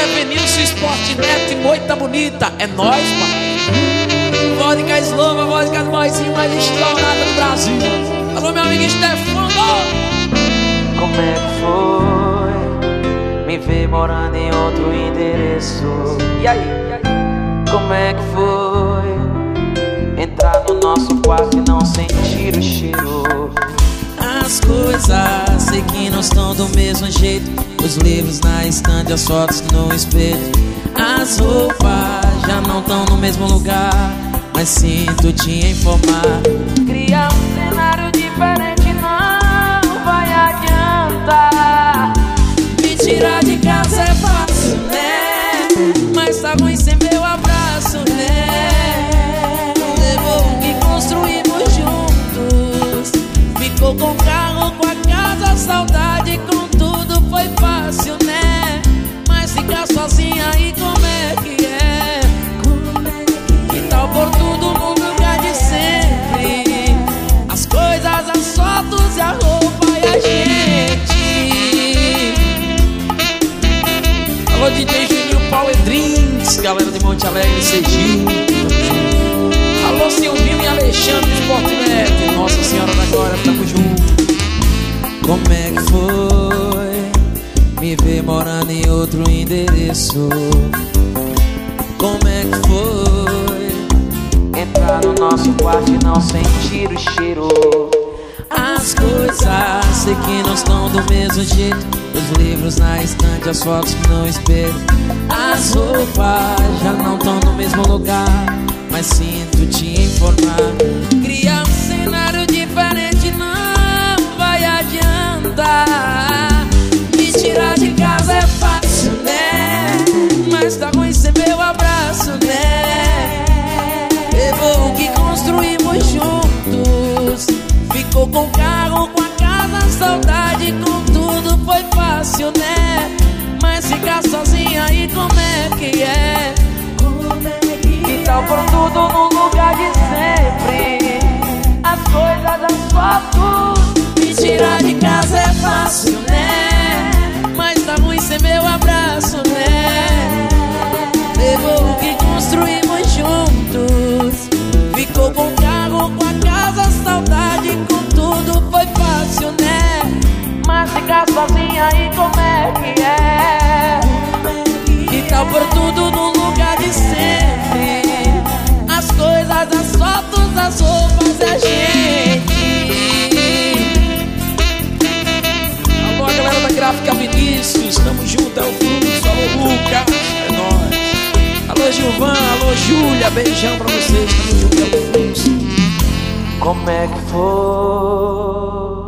Evenilson, Sportnet e Moita Bonita. É nóis, pai. Vodka Slova, vodka do Moizinho mais estourada do Brasil. Alô, meu amigo Stefano. Como é que foi me ver morando em outro endereço? E aí? Como é que foi entrar no nosso quarto e não sentir o cheiro? As coisas sei que não estão do mesmo jeito. Os livros na estante, as fotos no espelho. As roupas já não estão no mesmo lugar, mas sinto te informar. Criar um cenário diferente não vai adiantar. Me tirar de casa é fácil, né? Mas tá ruim sem meu abraço, né? Levou o que construímos juntos. Ficou com o carro, com a casa, a saudade, com tudo foi fácil, né? Mas ficar sozinha aí como é que é? Que tal por tudo no lugar de sempre? As coisas, as fotos e a roupa e a gente. Alô, DJ Juninho Power Drinks, galera de Monte Alegre, Sergipe. Alô, Silvinho e Alexandre Sportnet, Nossa Senhora da Glória, tamo junto. Como é que foi me ver morando em outro endereço? Como é que foi entrar no nosso quarto e não sentir o cheiro? as coisas sei que não estão do mesmo jeito. Os livros na estante, as fotos no espelho. As roupas já não estão no mesmo lugar, mas sinto te informar. Criar um cenário diferente não vai adiantar. Me tirar de casa é fácil, né? Mas tá ruim sem meu abraço, né? Levou o que construímos juntos. Ficou com o carro, com a casa, a saudade, com tudo foi fácil, né? Mas ficar sozinha aí como é que é? Que tal por tudo no lugar de sempre? As coisas, as fotos. Me tirar de casa é fácil, né? Mas tá ruim sem meu abraço, né? Levou o que construímos juntos. Ficou com o carro, com a casa, a saudade, com tudo foi fácil, né? Mas ficar sozinha aí como é que é? Que tal por tudo no lugar de sempre? As coisas, as fotos, as roupas, a gente. Alô, a galera da Gráfica Vinícius, tamo junto, é o Fluxo, alô Lucas, é nóis. Alô Gilvan, alô Júlia, beijão pra vocês, tamo junto, é o Fluxo. Como é que foi